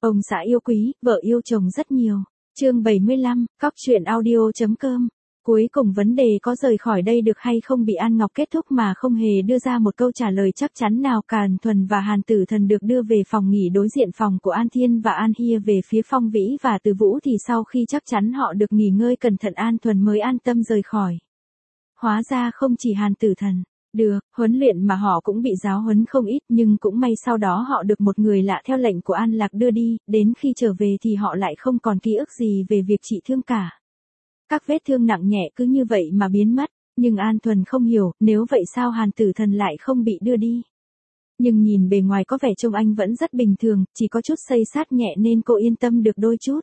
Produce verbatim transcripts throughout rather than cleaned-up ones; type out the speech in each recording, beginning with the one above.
Ông xã yêu quý, vợ yêu chồng rất nhiều. Chương bảy mươi lăm, cóc truyện audio chấm com. Cuối cùng vấn đề có rời khỏi đây được hay không bị An Ngọc kết thúc mà không hề đưa ra một câu trả lời chắc chắn nào. Càn Thuần và Hàn Tử Thần được đưa về phòng nghỉ đối diện phòng của An Thiên và An Hia về phía Phong Vĩ và Từ Vũ thì sau khi chắc chắn họ được nghỉ ngơi cẩn thận An Thuần mới an tâm rời khỏi. Hóa ra không chỉ Hàn Tử Thần được huấn luyện mà họ cũng bị giáo huấn không ít, nhưng cũng may sau đó họ được một người lạ theo lệnh của An Lạc đưa đi, đến khi trở về thì họ lại không còn ký ức gì về việc trị thương cả. Các vết thương nặng nhẹ cứ như vậy mà biến mất, nhưng An Thuần không hiểu, nếu vậy sao Hàn Tử Thần lại không bị đưa đi. Nhưng nhìn bề ngoài có vẻ trông anh vẫn rất bình thường, chỉ có chút xây sát nhẹ nên cô yên tâm được đôi chút.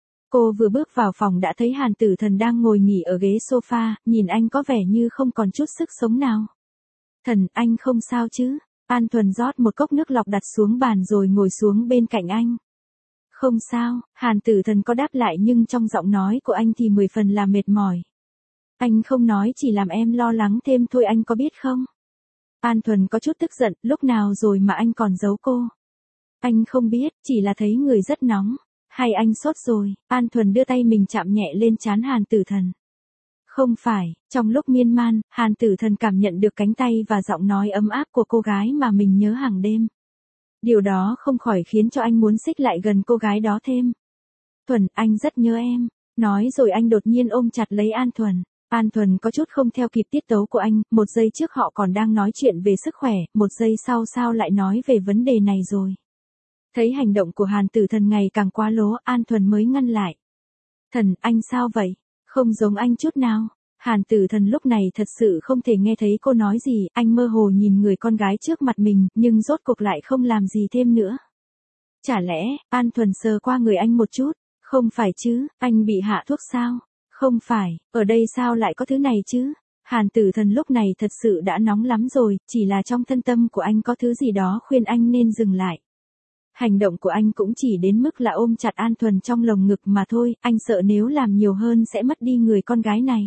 Cô vừa bước vào phòng đã thấy Hàn Tử Thần đang ngồi nghỉ ở ghế sofa, nhìn anh có vẻ như không còn chút sức sống nào. Thần, anh không sao chứ? An Thuần rót một cốc nước lọc đặt xuống bàn rồi ngồi xuống bên cạnh anh. Không sao, Hàn Tử Thần có đáp lại nhưng trong giọng nói của anh thì mười phần là mệt mỏi. Anh không nói chỉ làm em lo lắng thêm thôi, anh có biết không? An Thuần có chút tức giận, lúc nào rồi mà anh còn giấu cô? Anh không biết, chỉ là thấy người rất nóng. Hay anh sốt rồi? An Thuần đưa tay mình chạm nhẹ lên trán Hàn Tử Thần. Không phải, trong lúc miên man, Hàn Tử Thần cảm nhận được cánh tay và giọng nói ấm áp của cô gái mà mình nhớ hàng đêm. Điều đó không khỏi khiến cho anh muốn xích lại gần cô gái đó thêm. Thuần, anh rất nhớ em. Nói rồi anh đột nhiên ôm chặt lấy An Thuần. An Thuần có chút không theo kịp tiết tấu của anh, một giây trước họ còn đang nói chuyện về sức khỏe, một giây sau sao lại nói về vấn đề này rồi. Thấy hành động của Hàn Tử Thần ngày càng quá lố, An Thuần mới ngăn lại. Thần, anh sao vậy? Không giống anh chút nào. Hàn Tử Thần lúc này thật sự không thể nghe thấy cô nói gì, anh mơ hồ nhìn người con gái trước mặt mình, nhưng rốt cuộc lại không làm gì thêm nữa. Chả lẽ, An Thuần sờ qua người anh một chút, không phải chứ, anh bị hạ thuốc sao? Không phải, ở đây sao lại có thứ này chứ? Hàn Tử Thần lúc này thật sự đã nóng lắm rồi, chỉ là trong thân tâm của anh có thứ gì đó khuyên anh nên dừng lại. Hành động của anh cũng chỉ đến mức là ôm chặt An Thuần trong lồng ngực mà thôi, anh sợ nếu làm nhiều hơn sẽ mất đi người con gái này.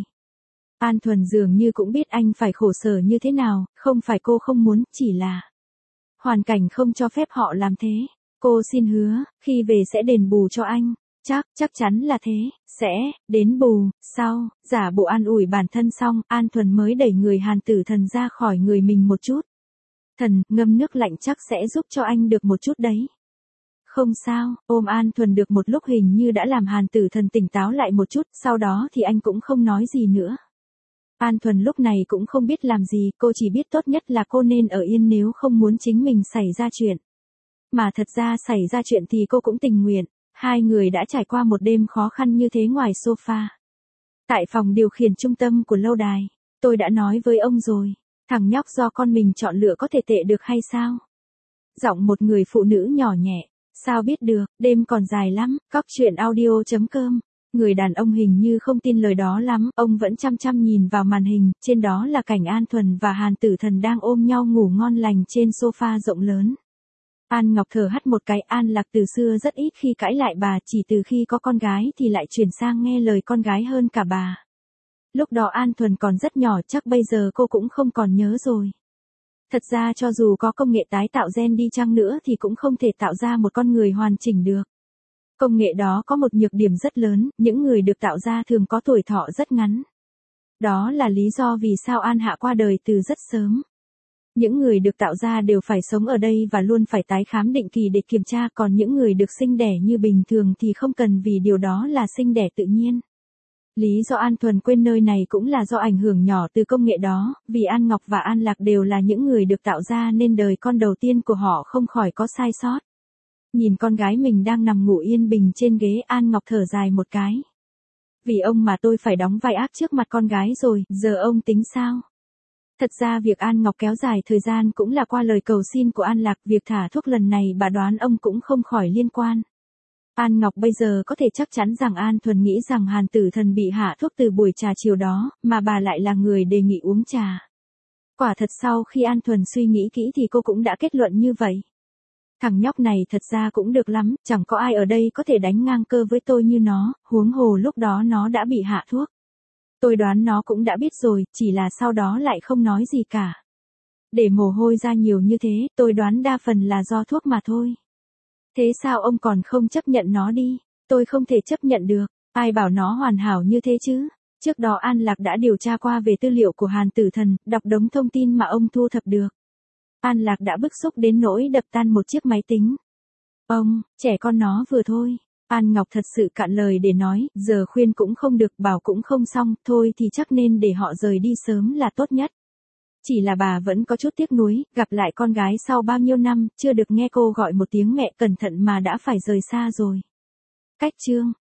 An Thuần dường như cũng biết anh phải khổ sở như thế nào, không phải cô không muốn, chỉ là hoàn cảnh không cho phép họ làm thế. Cô xin hứa, khi về sẽ đền bù cho anh. Chắc, chắc chắn là thế, sẽ, đến bù, sau, giả bộ an ủi bản thân xong, An Thuần mới đẩy người Hàn Tử Thần ra khỏi người mình một chút. Thần, ngâm nước lạnh chắc sẽ giúp cho anh được một chút đấy. Không sao, ôm An Thuần được một lúc hình như đã làm Hàn Tử Thần tỉnh táo lại một chút, sau đó thì anh cũng không nói gì nữa. An Thuần lúc này cũng không biết làm gì, cô chỉ biết tốt nhất là cô nên ở yên nếu không muốn chính mình xảy ra chuyện. Mà thật ra xảy ra chuyện thì cô cũng tình nguyện, hai người đã trải qua một đêm khó khăn như thế ngoài sofa. Tại phòng điều khiển trung tâm của lâu đài, tôi đã nói với ông rồi, thằng nhóc do con mình chọn lựa có thể tệ được hay sao? Giọng một người phụ nữ nhỏ nhẹ. Sao biết được, đêm còn dài lắm, cóc truyện audio chấm com. Người đàn ông hình như không tin lời đó lắm, ông vẫn chăm chăm nhìn vào màn hình, trên đó là cảnh An Thuần và Hàn Tử Thần đang ôm nhau ngủ ngon lành trên sofa rộng lớn. An Ngọc thở hắt một cái, An Lạc từ xưa rất ít khi cãi lại bà, chỉ từ khi có con gái thì lại chuyển sang nghe lời con gái hơn cả bà. Lúc đó An Thuần còn rất nhỏ, chắc bây giờ cô cũng không còn nhớ rồi. Thật ra cho dù có công nghệ tái tạo gen đi chăng nữa thì cũng không thể tạo ra một con người hoàn chỉnh được. Công nghệ đó có một nhược điểm rất lớn, những người được tạo ra thường có tuổi thọ rất ngắn. Đó là lý do vì sao An Hạ qua đời từ rất sớm. Những người được tạo ra đều phải sống ở đây và luôn phải tái khám định kỳ để kiểm tra, còn những người được sinh đẻ như bình thường thì không cần vì điều đó là sinh đẻ tự nhiên. Lý do An Thuần quên nơi này cũng là do ảnh hưởng nhỏ từ công nghệ đó, vì An Ngọc và An Lạc đều là những người được tạo ra nên đời con đầu tiên của họ không khỏi có sai sót. Nhìn con gái mình đang nằm ngủ yên bình trên ghế, An Ngọc thở dài một cái. Vì ông mà tôi phải đóng vai ác trước mặt con gái rồi, giờ ông tính sao? Thật ra việc An Ngọc kéo dài thời gian cũng là qua lời cầu xin của An Lạc, việc thả thuốc lần này bà đoán ông cũng không khỏi liên quan. An Ngọc bây giờ có thể chắc chắn rằng An Thuần nghĩ rằng Hàn Tử Thần bị hạ thuốc từ buổi trà chiều đó, mà bà lại là người đề nghị uống trà. Quả thật sau khi An Thuần suy nghĩ kỹ thì cô cũng đã kết luận như vậy. Thằng nhóc này thật ra cũng được lắm, chẳng có ai ở đây có thể đánh ngang cơ với tôi như nó, huống hồ lúc đó nó đã bị hạ thuốc. Tôi đoán nó cũng đã biết rồi, chỉ là sau đó lại không nói gì cả. Để mồ hôi ra nhiều như thế, tôi đoán đa phần là do thuốc mà thôi. Thế sao ông còn không chấp nhận nó đi? Tôi không thể chấp nhận được. Ai bảo nó hoàn hảo như thế chứ? Trước đó An Lạc đã điều tra qua về tư liệu của Hàn Tử Thần, đọc đống thông tin mà ông thu thập được. An Lạc đã bức xúc đến nỗi đập tan một chiếc máy tính. Ông, trẻ con nó vừa thôi. An Ngọc thật sự cạn lời để nói, giờ khuyên cũng không được, bảo cũng không xong, thôi thì chắc nên để họ rời đi sớm là tốt nhất. Chỉ là bà vẫn có chút tiếc nuối, gặp lại con gái sau bao nhiêu năm, chưa được nghe cô gọi một tiếng mẹ, cẩn thận mà đã phải rời xa rồi. Cách chương